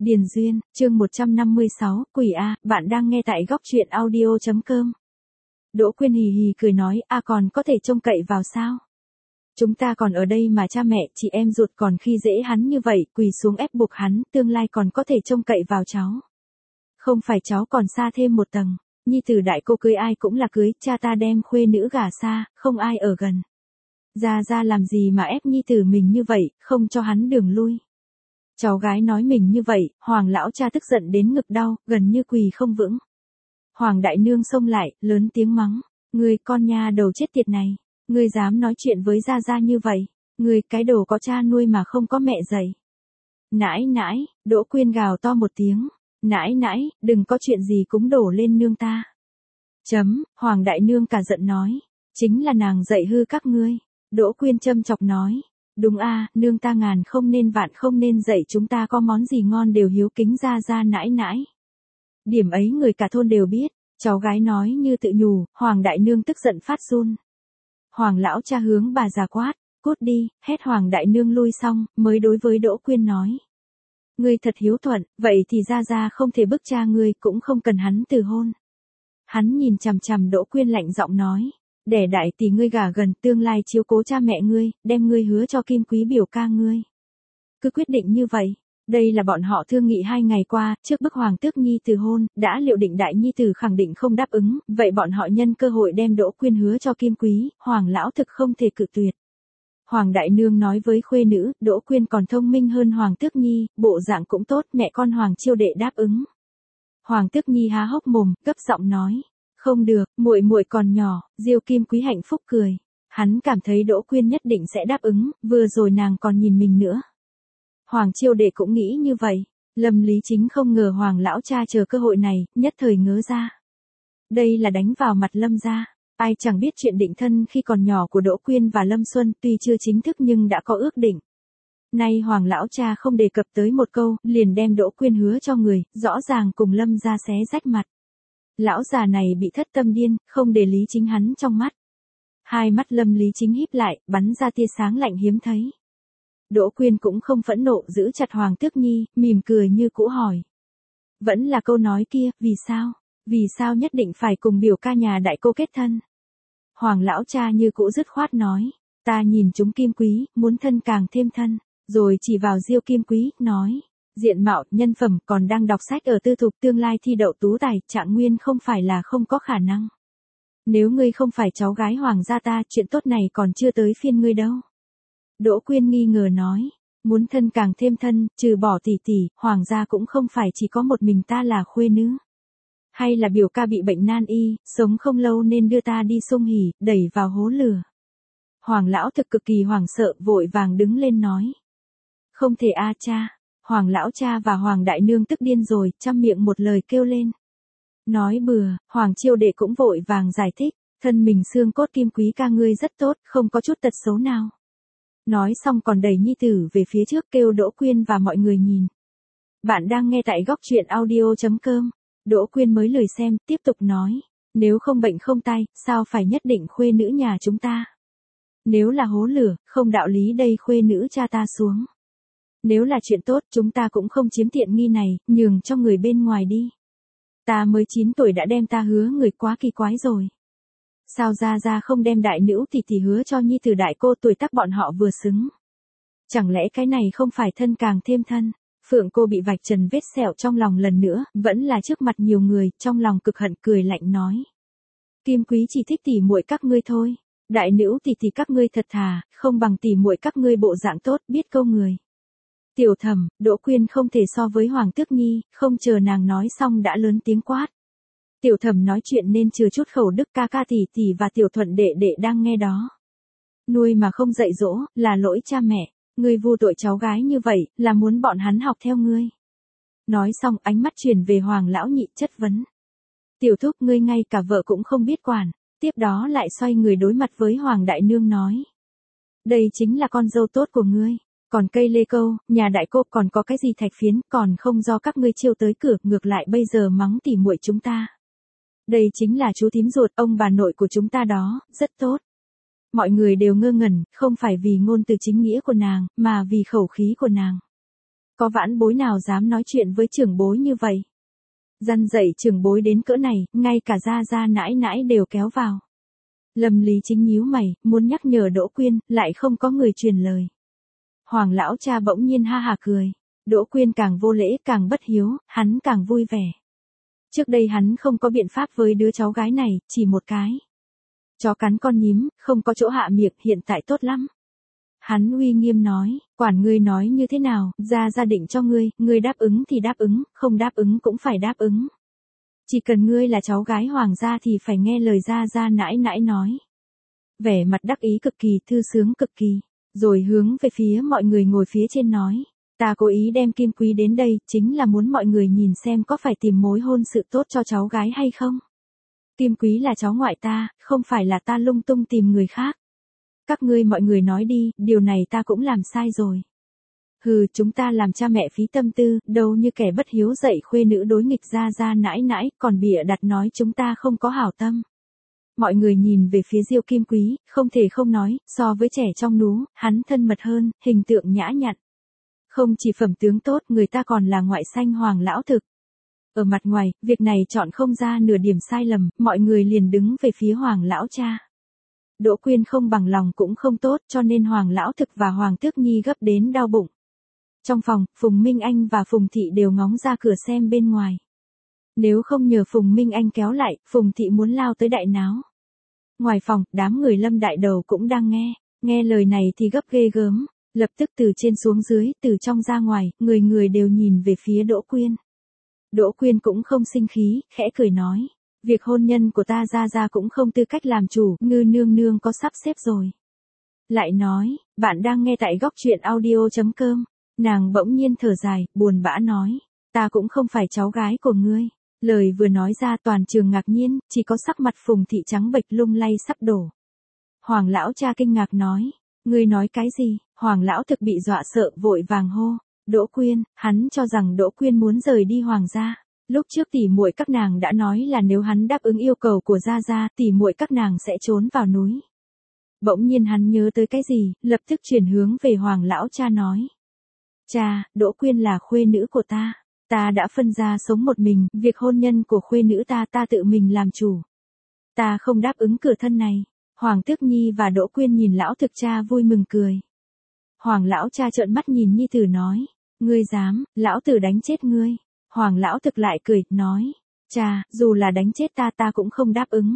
Điền Duyên, chương 156, Quỷ A, bạn đang nghe tại góc truyện audio.com. Đỗ Quyên hì hì cười nói, còn có thể trông cậy vào sao? Chúng ta còn ở đây mà cha mẹ, chị em ruột còn khi dễ hắn như vậy, quỳ xuống ép buộc hắn, tương lai còn có thể trông cậy vào cháu. Không phải cháu còn xa thêm một tầng, nhi tử đại cô cưới ai cũng là cưới, cha ta đem khuê nữ gả xa, không ai ở gần. Ra làm gì mà ép nhi tử mình như vậy, không cho hắn đường lui. Cháu gái nói mình như vậy, Hoàng lão cha tức giận đến ngực đau, gần như quỳ không vững. Hoàng đại nương xông lại, lớn tiếng mắng, ngươi con nha đầu chết tiệt này, ngươi dám nói chuyện với gia như vậy, ngươi cái đồ có cha nuôi mà không có mẹ dạy. Nãi, Đỗ Quyên gào to một tiếng, nãi, đừng có chuyện gì cũng đổ lên nương ta. Hoàng đại nương cả giận nói, chính là nàng dạy hư các ngươi. Đỗ Quyên châm chọc nói, đúng nương ta ngàn không nên vạn không nên dạy chúng ta có món gì ngon đều hiếu kính ra nãi. Điểm ấy người cả thôn đều biết, cháu gái nói như tự nhủ, Hoàng đại nương tức giận phát run. Hoàng lão cha hướng bà già quát, cút đi, hét Hoàng đại nương lui xong, mới đối với Đỗ Quyên nói. Ngươi thật hiếu thuận, vậy thì ra không thể bức cha ngươi cũng không cần hắn từ hôn. Hắn nhìn chằm Đỗ Quyên lạnh giọng nói. Đẻ đại tỷ ngươi gả gần, tương lai chiếu cố cha mẹ ngươi, đem ngươi hứa cho Kim Quý biểu ca ngươi. Cứ quyết định như vậy, đây là bọn họ thương nghị 2 ngày qua, trước bức Hoàng tước nhi từ hôn, đã liệu định đại nhi tử khẳng định không đáp ứng, vậy bọn họ nhân cơ hội đem Đỗ Quyên hứa cho Kim Quý, Hoàng lão thực không thể cự tuyệt. Hoàng đại nương nói với khuê nữ, Đỗ Quyên còn thông minh hơn Hoàng tước nhi, bộ dạng cũng tốt, mẹ con Hoàng chiêu đệ đáp ứng. Hoàng tước nhi há hốc mồm, gấp giọng nói. Không được, muội còn nhỏ, Diêu Kim Quý hạnh phúc cười. Hắn cảm thấy Đỗ Quyên nhất định sẽ đáp ứng, vừa rồi nàng còn nhìn mình nữa. Hoàng chiêu đệ cũng nghĩ như vậy. Lâm Lý Chính không ngờ Hoàng lão cha chờ cơ hội này, nhất thời ngớ ra. Đây là đánh vào mặt Lâm gia. Ai chẳng biết chuyện định thân khi còn nhỏ của Đỗ Quyên và Lâm Xuân, tuy chưa chính thức nhưng đã có ước định. Nay Hoàng lão cha không đề cập tới một câu, liền đem Đỗ Quyên hứa cho người, rõ ràng cùng Lâm gia xé rách mặt. Lão già này bị thất tâm điên, không để Lý Chính hắn trong mắt. Hai mắt Lâm Lý Chính híp lại, bắn ra tia sáng lạnh hiếm thấy. Đỗ Quyên cũng không phẫn nộ, giữ chặt Hoàng tước nhi, mỉm cười như cũ hỏi. Vẫn là câu nói kia, vì sao nhất định phải cùng biểu ca nhà đại cô kết thân? Hoàng lão cha như cũ dứt khoát nói, ta nhìn chúng Kim Quý, muốn thân càng thêm thân, rồi chỉ vào Diêu Kim Quý, nói. Diện mạo, nhân phẩm còn đang đọc sách ở tư thục, tương lai thi đậu tú tài, trạng nguyên không phải là không có khả năng. Nếu ngươi không phải cháu gái Hoàng gia ta, chuyện tốt này còn chưa tới phiên ngươi đâu. Đỗ Quyên nghi ngờ nói, muốn thân càng thêm thân, trừ bỏ tỷ, Hoàng gia cũng không phải chỉ có một mình ta là khuê nữ. Hay là biểu ca bị bệnh nan y, sống không lâu nên đưa ta đi sông Hỉ, đẩy vào hố lửa. Hoàng lão thực cực kỳ hoảng sợ, vội vàng đứng lên nói. Không thể cha. Hoàng lão cha và Hoàng đại nương tức điên rồi, trăm miệng một lời kêu lên. Nói bừa, Hoàng chiêu đệ cũng vội vàng giải thích, thân mình xương cốt Kim Quý ca ngươi rất tốt, không có chút tật xấu nào. Nói xong còn đẩy nhi tử về phía trước kêu Đỗ Quyên và mọi người nhìn. Bạn đang nghe tại góc truyện audio.com. Đỗ Quyên mới lười xem, tiếp tục nói, nếu không bệnh không tai, sao phải nhất định khuê nữ nhà chúng ta? Nếu là hố lửa, không đạo lý đây khuê nữ cha ta xuống. Nếu là chuyện tốt, chúng ta cũng không chiếm tiện nghi này, nhường cho người bên ngoài đi. Ta mới 9 tuổi đã đem ta hứa người, quá kỳ quái rồi. Sao ra không đem đại nữ tỷ hứa cho nhi tử đại cô, tuổi tác bọn họ vừa xứng. Chẳng lẽ cái này không phải thân càng thêm thân? Phượng cô bị vạch trần vết sẹo trong lòng lần nữa, vẫn là trước mặt nhiều người, trong lòng cực hận cười lạnh nói. Kim Quý chỉ thích tỷ muội các ngươi thôi. Đại nữ tỷ các ngươi thật thà, không bằng tỷ muội các ngươi bộ dạng tốt, biết câu người. Tiểu Thẩm, Đỗ Quyên không thể so với Hoàng tước nhi, không chờ nàng nói xong đã lớn tiếng quát. Tiểu Thẩm nói chuyện nên chừa chút khẩu đức, ca tỷ và Tiểu Thuận đệ đang nghe đó. Nuôi mà không dạy dỗ, là lỗi cha mẹ, ngươi vu tội cháu gái như vậy, là muốn bọn hắn học theo ngươi. Nói xong ánh mắt chuyển về Hoàng lão nhị chất vấn. Tiểu thúc ngươi ngay cả vợ cũng không biết quản, tiếp đó lại xoay người đối mặt với Hoàng đại nương nói. Đây chính là con dâu tốt của ngươi. Còn cây lê câu, nhà đại cô còn có cái gì thạch phiến, còn không do các ngươi chiêu tới cửa, ngược lại bây giờ mắng tỉ muội chúng ta. Đây chính là chú thím ruột, ông bà nội của chúng ta đó, rất tốt. Mọi người đều ngơ ngẩn, không phải vì ngôn từ chính nghĩa của nàng, mà vì khẩu khí của nàng. có vãn bối nào dám nói chuyện với trưởng bối như vậy. Răn dạy trưởng bối đến cỡ này, ngay cả gia gia nãi nãi đều kéo vào. Lâm Lý Chính nhíu mày, muốn nhắc nhở Đỗ Quyên, lại không có người truyền lời. Hoàng lão cha bỗng nhiên ha hả cười. Đỗ Quyên càng vô lễ càng bất hiếu, hắn càng vui vẻ. Trước đây hắn không có biện pháp với đứa cháu gái này, chỉ một cái. Chó cắn con nhím, không có chỗ hạ miệng, hiện tại tốt lắm. Hắn uy nghiêm nói, quản ngươi nói như thế nào, gia định cho ngươi đáp ứng thì đáp ứng, không đáp ứng cũng phải đáp ứng. Chỉ cần ngươi là cháu gái hoàng gia thì phải nghe lời gia nãi nãi nói. Vẻ mặt đắc ý cực kỳ, thư sướng cực kỳ, rồi hướng về phía mọi người ngồi phía trên nói. Ta cố ý đem Kim Quý đến đây, chính là muốn mọi người nhìn xem có phải tìm mối hôn sự tốt cho cháu gái hay không. Kim Quý là cháu ngoại ta, không phải là ta lung tung tìm người khác. Các ngươi mọi người nói đi, điều này ta cũng làm sai rồi. Hừ, chúng ta làm cha mẹ phí tâm tư, đâu như kẻ bất hiếu dạy khuê nữ đối nghịch gia nãi nãi, còn bịa đặt nói chúng ta không có hảo tâm. Mọi người nhìn về phía Diêu Kim Quý, không thể không nói, so với trẻ trong nú, hắn thân mật hơn, hình tượng nhã nhặn. Không chỉ phẩm tướng tốt, người ta còn là ngoại xanh hoàng lão thực. Ở mặt ngoài, việc này chọn không ra nửa điểm sai lầm, mọi người liền đứng về phía hoàng lão cha. Đỗ Quyên không bằng lòng cũng không tốt, cho nên hoàng lão thực và hoàng tước nhi gấp đến đau bụng. Trong phòng, Phùng Minh Anh và Phùng Thị đều ngóng ra cửa xem bên ngoài. Nếu không nhờ Phùng Minh Anh kéo lại, Phùng Thị muốn lao tới đại náo. Ngoài phòng, đám người Lâm đại đầu cũng đang nghe lời này thì gấp ghê gớm. Lập tức từ trên xuống dưới, từ trong ra ngoài, người người đều nhìn về phía Đỗ Quyên. Đỗ Quyên cũng không sinh khí, khẽ cười nói. Việc hôn nhân của ta gia cũng không tư cách làm chủ, Ngư nương nương có sắp xếp rồi. Lại nói, bạn đang nghe tại góc truyện audio.com. Nàng bỗng nhiên thở dài, buồn bã nói. Ta cũng không phải cháu gái của ngươi. Lời vừa nói ra toàn trường ngạc nhiên, chỉ có sắc mặt Phùng Thị trắng bệch lung lay sắp đổ. Hoàng lão cha kinh ngạc nói. Ngươi nói cái gì? Hoàng lão thực bị dọa sợ, vội vàng hô. Đỗ Quyên, hắn cho rằng Đỗ Quyên muốn rời đi hoàng gia. Lúc trước tỷ muội các nàng đã nói là nếu hắn đáp ứng yêu cầu của gia, tỷ muội các nàng sẽ trốn vào núi. Bỗng nhiên hắn nhớ tới cái gì, lập tức chuyển hướng về hoàng lão cha nói. Cha, Đỗ Quyên là khuê nữ của ta. Ta đã phân ra sống một mình, việc hôn nhân của khuê nữ ta tự mình làm chủ. Ta không đáp ứng cửa thân này. Hoàng Tước Nhi và Đỗ Quyên nhìn lão thực cha vui mừng cười. Hoàng lão cha trợn mắt nhìn nhi tử nói. Ngươi dám, lão tử đánh chết ngươi. Hoàng lão thực lại cười, nói. Cha, dù là đánh chết ta cũng không đáp ứng.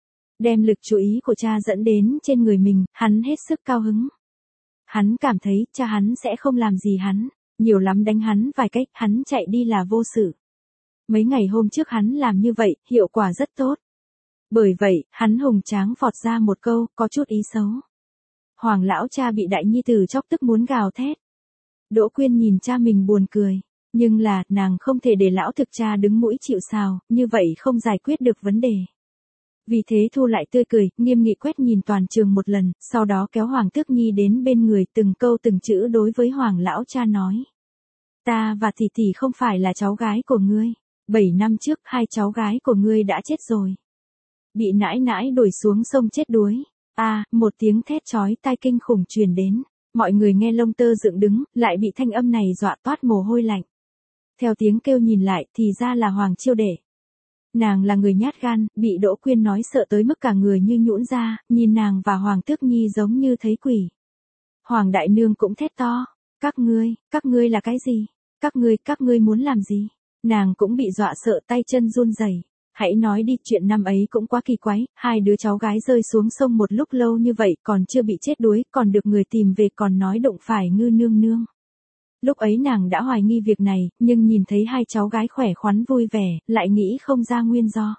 Đem lực chú ý của cha dẫn đến trên người mình, hắn hết sức cao hứng. Hắn cảm thấy cha hắn sẽ không làm gì hắn, nhiều lắm đánh hắn vài cách, hắn chạy đi là vô sự. Mấy ngày hôm trước hắn làm như vậy, hiệu quả rất tốt. Bởi vậy, hắn hùng tráng phọt ra một câu, có chút ý xấu. Hoàng lão cha bị đại nhi tử chọc tức muốn gào thét. Đỗ Quyên nhìn cha mình buồn cười, nhưng là, nàng không thể để lão thực cha đứng mũi chịu sào, như vậy không giải quyết được vấn đề. Vì thế thu lại tươi cười, nghiêm nghị quét nhìn toàn trường một lần, sau đó kéo Hoàng Tước Nhi đến bên người, từng câu từng chữ đối với Hoàng lão cha nói. Ta và tỷ không phải là cháu gái của ngươi. 7 năm trước, 2 cháu gái của ngươi đã chết rồi. Bị nãi nãi đuổi xuống sông chết đuối. Một tiếng thét chói tai kinh khủng truyền đến. Mọi người nghe lông tơ dựng đứng, lại bị thanh âm này dọa toát mồ hôi lạnh. Theo tiếng kêu nhìn lại, thì ra là Hoàng Chiêu Đệ. Nàng là người nhát gan, bị Đỗ Quyên nói sợ tới mức cả người như nhũn ra, nhìn nàng và Hoàng Tước Nhi giống như thấy quỷ. Hoàng đại nương cũng thét to. Các ngươi là cái gì? Các ngươi muốn làm gì? Nàng cũng bị dọa sợ tay chân run rẩy. Hãy nói đi, chuyện năm ấy cũng quá kỳ quái, 2 đứa cháu gái rơi xuống sông một lúc lâu như vậy, còn chưa bị chết đuối, còn được người tìm về, còn nói đụng phải Ngư nương nương. Lúc ấy nàng đã hoài nghi việc này, nhưng nhìn thấy 2 cháu gái khỏe khoắn vui vẻ, lại nghĩ không ra nguyên do.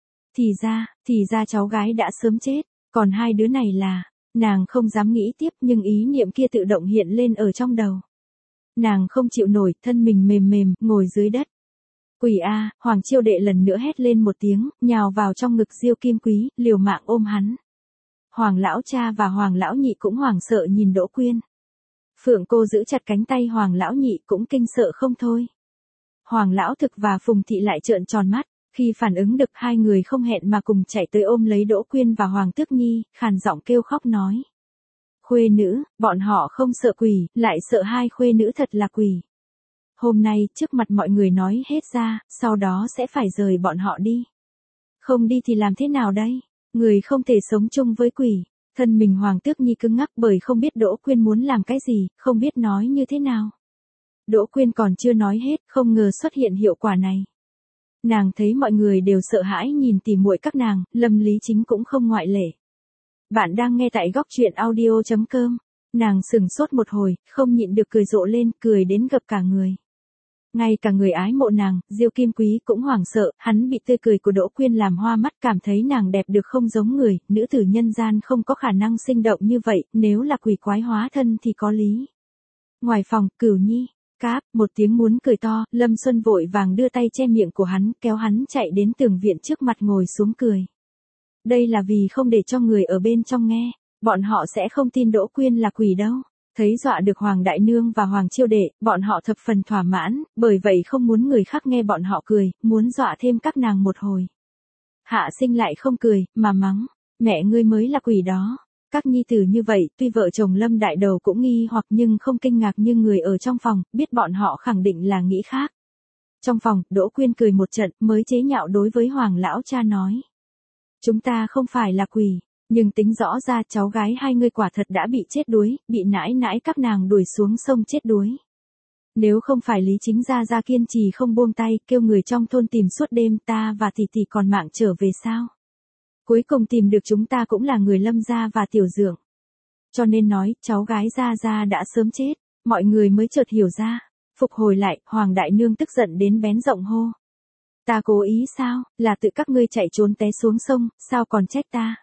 Thì ra cháu gái đã sớm chết, còn 2 đứa này là, nàng không dám nghĩ tiếp, nhưng ý niệm kia tự động hiện lên ở trong đầu. Nàng không chịu nổi, thân mình mềm, ngồi dưới đất. Quỷ a, Hoàng Chiêu Đệ lần nữa hét lên một tiếng, nhào vào trong ngực Diêu Kim Quý, liều mạng ôm hắn. Hoàng lão cha và Hoàng lão nhị cũng hoảng sợ nhìn Đỗ Quyên. Phượng cô giữ chặt cánh tay Hoàng lão nhị cũng kinh sợ không thôi. Hoàng lão thực và Phùng Thị lại trợn tròn mắt, khi phản ứng được 2 người không hẹn mà cùng chạy tới ôm lấy Đỗ Quyên và Hoàng Tước Nhi, khàn giọng kêu khóc nói. Khuê nữ, bọn họ không sợ quỷ, lại sợ 2 khuê nữ thật là quỷ. hôm nay trước mặt mọi người nói hết ra, sau đó sẽ phải rời bọn họ đi. Không đi thì làm thế nào đây? Người không thể sống chung với quỷ. Thân mình Hoàng Tước Nhi cứng ngắc bởi không biết Đỗ Quyên muốn làm cái gì, không biết nói như thế nào. Đỗ Quyên còn chưa nói hết, không ngờ xuất hiện hiệu quả này. Nàng thấy mọi người đều sợ hãi nhìn tỉ muội các nàng, Lâm Lý Chính cũng không ngoại lệ. Bạn đang nghe tại góc truyện audio.com. Nàng sững sốt một hồi, không nhịn được cười rộ lên, cười đến gập cả người. Ngay cả người ái mộ nàng, Diêu Kim Quý cũng hoảng sợ, hắn bị tươi cười của Đỗ Quyên làm hoa mắt, cảm thấy nàng đẹp được không giống người, nữ tử nhân gian không có khả năng sinh động như vậy, nếu là quỷ quái hóa thân thì có lý. Ngoài phòng, Cửu Nhi, cáp, một tiếng muốn cười to, Lâm Xuân vội vàng đưa tay che miệng của hắn, kéo hắn chạy đến tường viện trước mặt ngồi xuống cười. Đây là vì không để cho người ở bên trong nghe, bọn họ sẽ không tin Đỗ Quyên là quỷ đâu. Thấy dọa được Hoàng Đại Nương và Hoàng Chiêu Đệ, bọn họ thập phần thỏa mãn, bởi vậy không muốn người khác nghe bọn họ cười, muốn dọa thêm các nàng một hồi. Hạ Sinh lại không cười, mà mắng, mẹ ngươi mới là quỷ đó. Các nhi tử như vậy, tuy vợ chồng Lâm Đại Đầu cũng nghi hoặc nhưng không kinh ngạc như người ở trong phòng, biết bọn họ khẳng định là nghĩ khác. Trong phòng, Đỗ Quyên cười một trận, mới chế nhạo đối với Hoàng Lão Cha nói. Chúng ta không phải là quỷ. Nhưng tính rõ ra cháu gái hai người quả thật đã bị chết đuối, bị nãi nãi các nàng đuổi xuống sông chết đuối. Nếu không phải Lý Chính gia kiên trì không buông tay, kêu người trong thôn tìm suốt đêm, ta và tỷ tỷ còn mạng trở về sao? Cuối cùng tìm được chúng ta cũng là người Lâm gia và Tiểu Dượng. Cho nên nói, cháu gái gia đã sớm chết, mọi người mới chợt hiểu ra. Phục hồi lại, Hoàng Đại Nương tức giận đến bén giọng hô. Ta cố ý sao, là tự các ngươi chạy trốn té xuống sông, sao còn trách ta?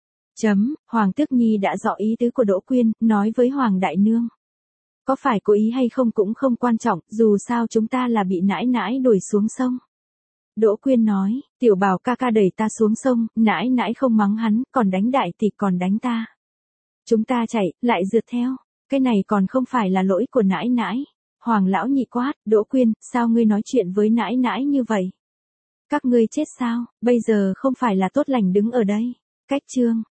Hoàng Tước Nhi đã rõ ý tứ của Đỗ Quyên, nói với Hoàng Đại Nương. Có phải cố ý hay không cũng không quan trọng, dù sao chúng ta là bị nãi nãi đuổi xuống sông. Đỗ Quyên nói, Tiểu Bảo ca ca đẩy ta xuống sông, nãi nãi không mắng hắn, còn đánh đại tỷ còn đánh ta. Chúng ta chạy, lại rượt theo, cái này còn không phải là lỗi của nãi nãi. Hoàng Lão Nhị quát, Đỗ Quyên, sao ngươi nói chuyện với nãi nãi như vậy? Các ngươi chết sao, bây giờ không phải là tốt lành đứng ở đây. Cách chương.